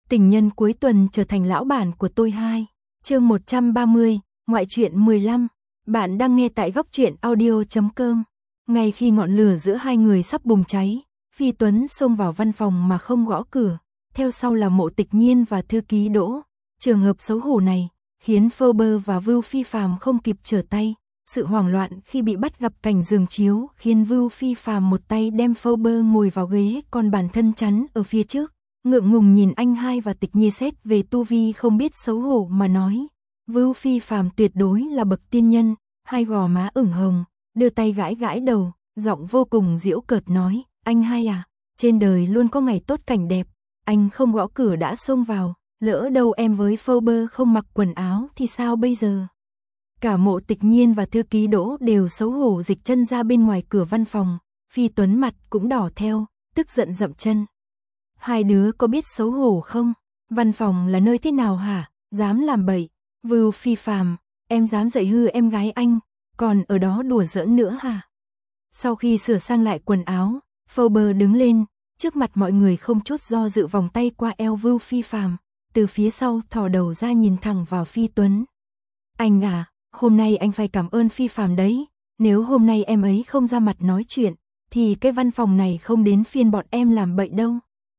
Tình nhân cuối tuần trở thành lão bản của tôi 2. Chương 130, ngoại truyện 15. Bạn đang nghe tại goctruyện.audio.com. Ngay khi ngọn lửa giữa hai người sắp bùng cháy, Phi Tuấn xông vào văn phòng mà không gõ cửa, theo sau là Mộ Tịch Nhiên và thư ký Đỗ. Trường hợp xấu hổ này khiến Fober và Vưu Phi Phàm không kịp trở tay. Sự hoảng loạn khi bị bắt gặp cảnh giường chiếu khiến Vưu Phi Phàm một tay đem Fober ngồi vào ghế, còn bản thân chắn ở phía trước. Ngượng ngùng nhìn anh hai và Tịch Nhi xét về tu vi không biết xấu hổ mà nói. Vưu Phi Phàm tuyệt đối là bậc tiên nhân, hai gò má ửng hồng, đưa tay gãi gãi đầu, giọng vô cùng giễu cợt nói, anh hai à, trên đời luôn có ngày tốt cảnh đẹp, anh không gõ cửa đã xông vào, lỡ đâu em với Fober không mặc quần áo thì sao bây giờ? Cả Mộ Tịch Nhiên và thư ký Đỗ đều xấu hổ dịch chân ra bên ngoài cửa văn phòng, Phi Tuấn mặt cũng đỏ theo, tức giận dậm chân. Hai đứa có biết xấu hổ không? Văn phòng là nơi thế nào hả? Dám làm bậy. Vưu Phi Phàm, em dám dạy hư em gái anh, còn ở đó đùa giỡn nữa hả? Sau khi sửa sang lại quần áo, Fober đứng lên, trước mặt mọi người không chút do dự vòng tay qua eo Vưu Phi Phàm, từ phía sau thò đầu ra nhìn thẳng vào Phi Tuấn. Anh à, hôm nay anh phải cảm ơn Phi Phàm đấy, nếu hôm nay em ấy không ra mặt nói chuyện, thì cái văn phòng này không đến phiên bọn em làm bậy đâu.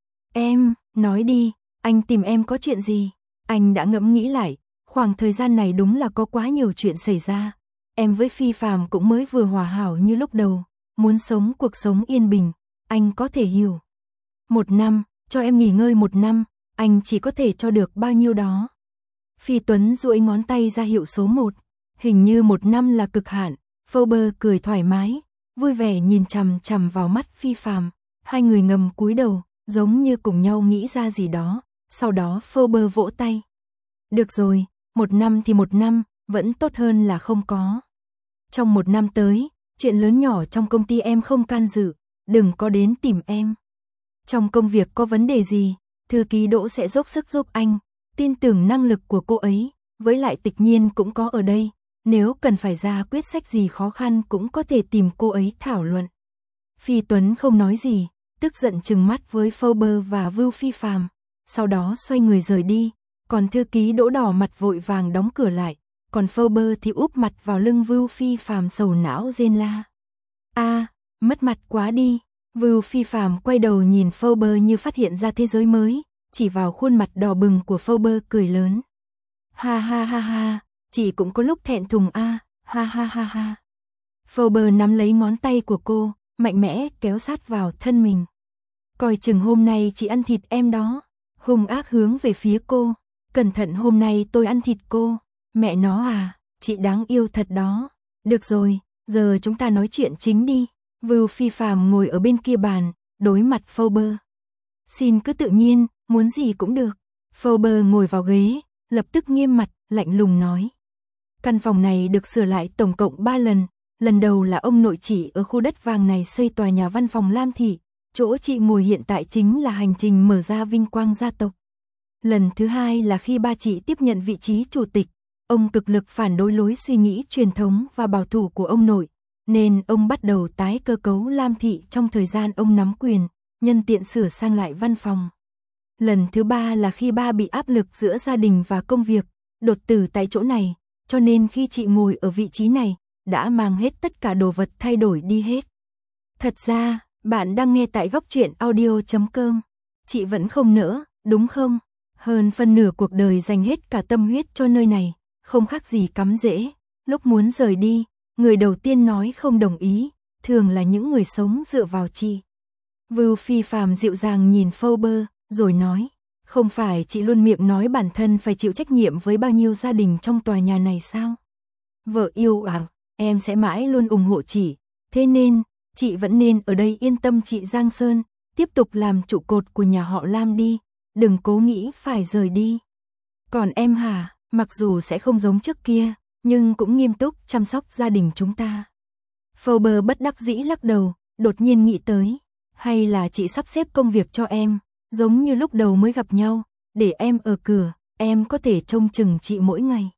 Em, nói đi, anh tìm em có chuyện gì? Anh đã ngẫm nghĩ lại, khoảng thời gian này đúng là có quá nhiều chuyện xảy ra. Em với Phi Phàm cũng mới vừa hòa hảo như lúc đầu, muốn sống cuộc sống yên bình, anh có thể hiểu. 1 năm, cho em nghỉ ngơi 1 năm, anh chỉ có thể cho được bao nhiêu đó. Phi Tuấn duỗi ngón tay ra hiệu số 1, hình như 1 năm là cực hạn. Fober cười thoải mái, vui vẻ nhìn chằm chằm vào mắt Phi Phàm, hai người ngầm cúi đầu, giống như cùng nhau nghĩ ra gì đó, sau đó Fober vỗ tay. Được rồi, 1 năm thì 1 năm, vẫn tốt hơn là không có. Trong 1 năm tới, chuyện lớn nhỏ trong công ty em không can dự, đừng có đến tìm em. Trong công việc có vấn đề gì, thư ký Đỗ sẽ dốc sức giúp anh, tin tưởng năng lực của cô ấy, với lại Tịch Nhiên cũng có ở đây, nếu cần phải ra quyết sách gì khó khăn cũng có thể tìm cô ấy thảo luận. Phi Tuấn không nói gì, tức giận trừng mắt với Fober và Vưu Phi Phàm, sau đó xoay người rời đi, còn thư ký Đỗ đỏ mặt vội vàng đóng cửa lại, còn Fober thì úp mặt vào lưng Vưu Phi Phàm sầu não rên la. A, mất mặt quá đi. Vưu Phi Phàm quay đầu nhìn Fober như phát hiện ra thế giới mới, chỉ vào khuôn mặt đỏ bừng của Fober cười lớn. Ha ha ha ha, chị cũng có lúc thẹn thùng a, ha ha ha ha. Fober nắm lấy ngón tay của cô, mạnh mẽ kéo sát vào thân mình. Coi chừng hôm nay chị ăn thịt em đó. Hung ác hướng về phía cô. Cẩn thận hôm nay tôi ăn thịt cô. Mẹ nó à, chị đáng yêu thật đó. Được rồi, giờ chúng ta nói chuyện chính đi. Vưu Phi Phàm ngồi ở bên kia bàn, đối mặt Fober. Xin cứ tự nhiên, muốn gì cũng được. Fober ngồi vào ghế, lập tức nghiêm mặt, lạnh lùng nói. Căn phòng này được sửa lại tổng cộng 3 lần. Lần đầu là ông nội chị ở khu đất vàng này xây tòa nhà văn phòng Lam Thị, chỗ chị ngồi hiện tại chính là hành trình mở ra vinh quang gia tộc. Lần thứ hai là khi ba chị tiếp nhận vị trí chủ tịch, ông cực lực phản đối lối suy nghĩ truyền thống và bảo thủ của ông nội, nên ông bắt đầu tái cơ cấu Lam Thị trong thời gian ông nắm quyền, nhân tiện sửa sang lại văn phòng. Lần thứ ba là khi ba bị áp lực giữa gia đình và công việc, đột tử tại chỗ này, cho nên khi chị ngồi ở vị trí này, đã mang hết tất cả đồ vật thay đổi đi hết. Thật ra, bạn đang nghe tại goctruyện.audio.com. Chị vẫn không nỡ, đúng không? Hơn phân nửa cuộc đời dành hết cả tâm huyết cho nơi này, không khác gì cắm rễ. Lúc muốn rời đi, người đầu tiên nói không đồng ý, thường là những người sống dựa vào chị. Vưu Phi Phàm dịu dàng nhìn Fober, rồi nói, không phải chị luôn miệng nói bản thân phải chịu trách nhiệm với bao nhiêu gia đình trong tòa nhà này sao? Vợ yêu à? Em sẽ mãi luôn ủng hộ chị, thế nên, chị vẫn nên ở đây yên tâm chị Giang Sơn, tiếp tục làm trụ cột của nhà họ Lam đi, đừng cố nghĩ phải rời đi. Còn em hả, mặc dù sẽ không giống trước kia, nhưng cũng nghiêm túc chăm sóc gia đình chúng ta. Fober bất đắc dĩ lắc đầu, đột nhiên nghĩ tới, hay là chị sắp xếp công việc cho em, giống như lúc đầu mới gặp nhau, để em ở cửa, em có thể trông chừng chị mỗi ngày.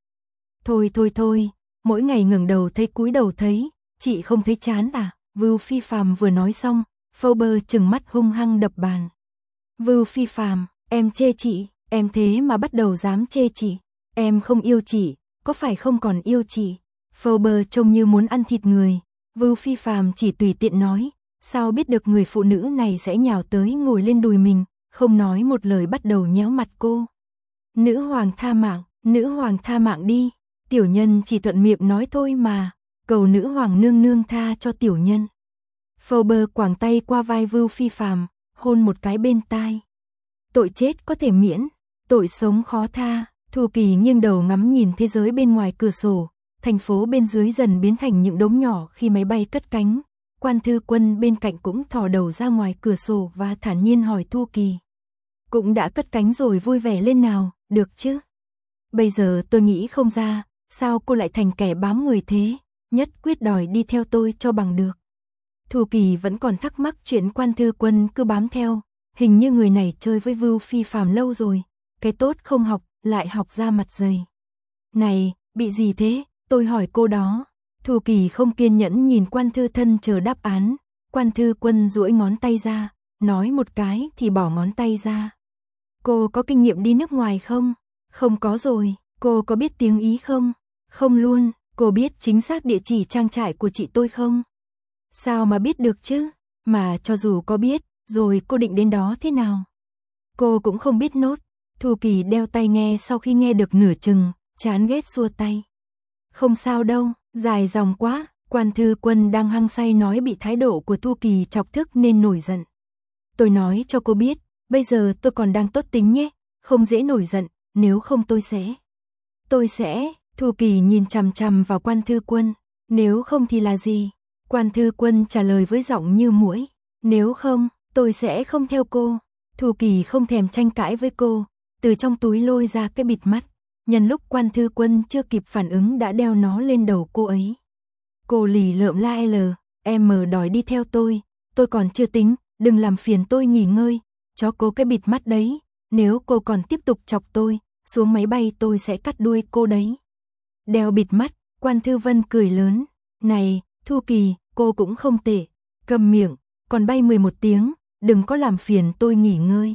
Thôi. Mỗi ngày ngẩng đầu thấy cúi đầu thấy, chị không thấy chán à? Vưu Phi Phàm vừa nói xong, Fober trừng mắt hung hăng đập bàn. Vưu Phi Phàm, em chê chị, Em thế mà bắt đầu dám chê chị. Em không yêu chị, có phải không còn yêu chị? Phoebe trông như muốn ăn thịt người. Vưu Phi Phàm chỉ tùy tiện nói, sao biết được người phụ nữ này sẽ nhào tới ngồi lên đùi mình, không nói một lời bắt đầu nhéo mặt cô. Nữ hoàng tha mạng đi. Tiểu nhân chỉ thuận miệng nói thôi mà, cầu nữ hoàng nương nương tha cho tiểu nhân. Phoebe quàng tay qua vai Vưu Phi Phàm, hôn một cái bên tai. Tội chết có thể miễn, tội sống khó tha. Thu Kỳ nghiêng đầu ngắm nhìn thế giới bên ngoài cửa sổ, thành phố bên dưới dần biến thành những đống nhỏ khi máy bay cất cánh. Quan Thư Quân bên cạnh cũng thò đầu ra ngoài cửa sổ và thản nhiên hỏi Thu Kỳ. Cũng đã cất cánh rồi, vui vẻ lên nào, được chứ? Bây giờ tôi nghĩ không ra, sao cô lại thành kẻ bám người thế, nhất quyết đòi đi theo tôi cho bằng được. Thu Kỳ vẫn còn thắc mắc chuyện Quan Thư Quân cứ bám theo, hình như người này chơi với Vưu Phi Phàm lâu rồi, cái tốt không học, lại học ra mặt dày. Này, bị gì thế? Tôi hỏi cô đó. Thu Kỳ không kiên nhẫn nhìn Quan Thư Thân chờ đáp án. Quan Thư Quân duỗi ngón tay ra, nói một cái thì bỏ ngón tay ra. Cô có kinh nghiệm đi nước ngoài không? Không có rồi. Cô có biết tiếng Ý không? Không luôn. Cô biết chính xác địa chỉ trang trại của chị tôi không? Sao mà biết được chứ? Mà cho dù có biết, rồi cô định đến đó thế nào? Cô cũng không biết nốt. Thu Kỳ đeo tai nghe sau khi nghe được nửa chừng, chán ghét xua tay. Không sao đâu, dài dòng quá. Quan Thư Quân đang hăng say nói bị thái độ của Thu Kỳ chọc tức nên nổi giận. Tôi nói cho cô biết, bây giờ tôi còn đang tốt tính nhé, không dễ nổi giận, nếu không tôi sẽ. Thu Kỳ nhìn chằm chằm vào Quan Thư Quân. Nếu không thì là gì? Quan Thư Quân trả lời với giọng như muỗi. Nếu không, tôi sẽ không theo cô. Thu Kỳ không thèm tranh cãi với cô, từ trong túi lôi ra cái bịt mắt. Nhân lúc Quan Thư Quân chưa kịp phản ứng đã đeo nó lên đầu cô ấy. Cô lì lợm la em đòi đi theo tôi còn chưa tính, đừng làm phiền tôi nghỉ ngơi, cho cô cái bịt mắt đấy, nếu cô còn tiếp tục chọc tôi, xuống máy bay tôi sẽ cắt đuôi cô đấy. Đeo bịt mắt, Quan Thư Vân cười lớn, này, Thu Kỳ, cô cũng không tệ, cầm miệng, còn bay 11 tiếng, đừng có làm phiền tôi nghỉ ngơi.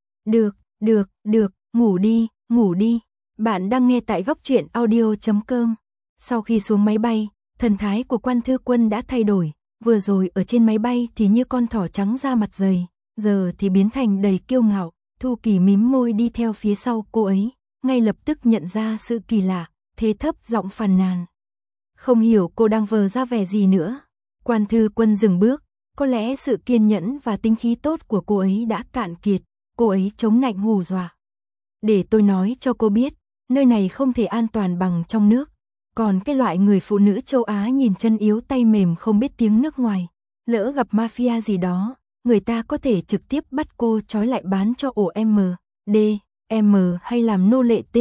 Được, ngủ đi. Bạn đang nghe tại góc truyện audio.com. Sau khi xuống máy bay, thần thái của Quan Thư Quân đã thay đổi, vừa rồi ở trên máy bay thì như con thỏ trắng da mặt dày, giờ thì biến thành đầy kiêu ngạo. Thu Kỳ mím môi đi theo phía sau cô ấy, ngay lập tức nhận ra sự kỳ lạ, thế thấp giọng phàn nàn. Không hiểu cô đang vờ ra vẻ gì nữa. Quan Thư Quân dừng bước, có lẽ sự kiên nhẫn và tính khí tốt của cô ấy đã cạn kiệt, cô ấy chống nạnh hù dọa. Để tôi nói cho cô biết, nơi này không thể an toàn bằng trong nước. Còn cái loại người phụ nữ châu Á nhìn chân yếu tay mềm không biết tiếng nước ngoài, lỡ gặp mafia gì đó, người ta có thể trực tiếp bắt cô trói lại bán cho ổ M hay làm nô lệ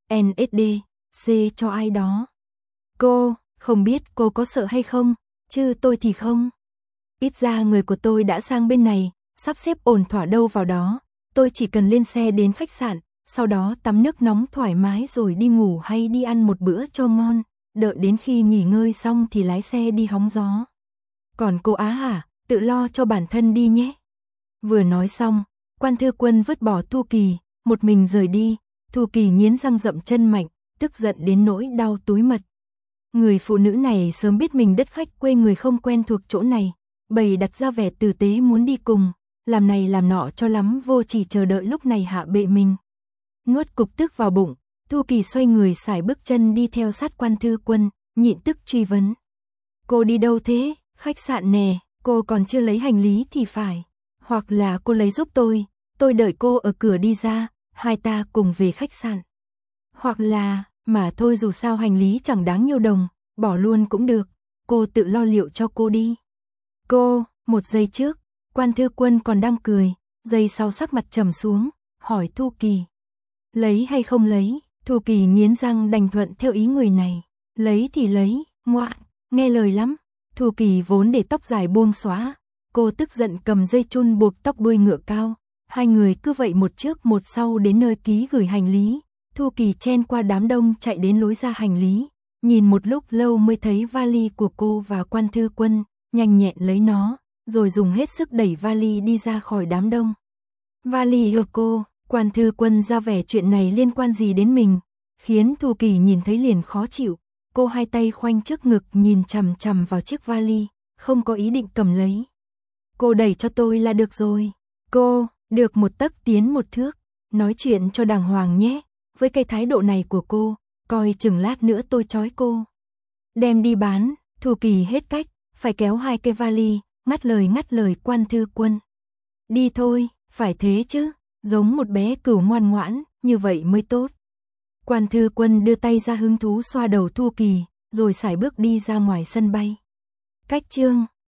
TNSD cho ai đó. Cô, không biết cô có sợ hay không, chứ tôi thì không. Ít ra người của tôi đã sang bên này, sắp xếp ổn thỏa đâu vào đó, tôi chỉ cần lên xe đến khách sạn, sau đó tắm nước nóng thoải mái rồi đi ngủ hay đi ăn một bữa cho ngon, đợi đến khi nghỉ ngơi xong thì lái xe đi hóng gió. Còn cô Á hả, tự lo cho bản thân đi nhé. Vừa nói xong, Quan Thư Quân vứt bỏ Thu Kỳ, một mình rời đi. Thu Kỳ nghiến răng dậm chân mạnh, tức giận đến nỗi đau túi mật. Người phụ nữ này sớm biết mình đất khách quê người không quen thuộc chỗ này, bày đặt ra vẻ tử tế muốn đi cùng, làm này làm nọ cho lắm vô chỉ chờ đợi lúc này hạ bệ mình. Nuốt cục tức vào bụng, Thu Kỳ xoay người sải bước chân đi theo sát Quan Thư Quân, nhịn tức truy vấn. Cô đi đâu thế? Khách sạn nè, cô còn chưa lấy hành lý thì phải. Hoặc là cô lấy giúp tôi đợi cô ở cửa đi ra, hai ta cùng về khách sạn. Hoặc là, mà thôi dù sao hành lý chẳng đáng nhiêu đồng, bỏ luôn cũng được, cô tự lo liệu cho cô đi. Cô, một giây trước, Quan Thư Quân còn đang cười, giây sau sắc mặt trầm xuống, hỏi Thu Kỳ. Lấy hay không lấy? Thu Kỳ nghiến răng đành thuận theo ý người này. Lấy thì lấy, ngoạn, nghe lời lắm. Thu Kỳ vốn để tóc dài buông xóa, cô tức giận cầm dây chun buộc tóc đuôi ngựa cao. Hai người cứ vậy một trước một sau đến nơi ký gửi hành lý. Thu Kỳ chen qua đám đông chạy đến lối ra hành lý, nhìn một lúc lâu mới thấy vali của cô và Quan Thư Quân, nhanh nhẹn lấy nó, rồi dùng hết sức đẩy vali đi ra khỏi đám đông. Vali của cô, Quan Thư Quân ra vẻ chuyện này liên quan gì đến mình, khiến Thu Kỳ nhìn thấy liền khó chịu. Cô hai tay khoanh trước ngực nhìn chằm chằm vào chiếc vali, không có ý định cầm lấy. Cô đẩy cho tôi là được rồi. Cô, được một tấc tiến một thước, nói chuyện cho đàng hoàng nhé. Với cái thái độ này của cô, coi chừng lát nữa tôi trói cô. Đem đi bán. Thu Kỳ hết cách, phải kéo hai cái vali, ngắt lời Quan Thư Quân. Đi thôi, phải thế chứ, giống một bé cừu ngoan ngoãn, như vậy mới tốt. Quan Thư Quân đưa tay ra hứng thú xoa đầu Thu Kỳ, rồi sải bước đi ra ngoài sân bay. Cách chương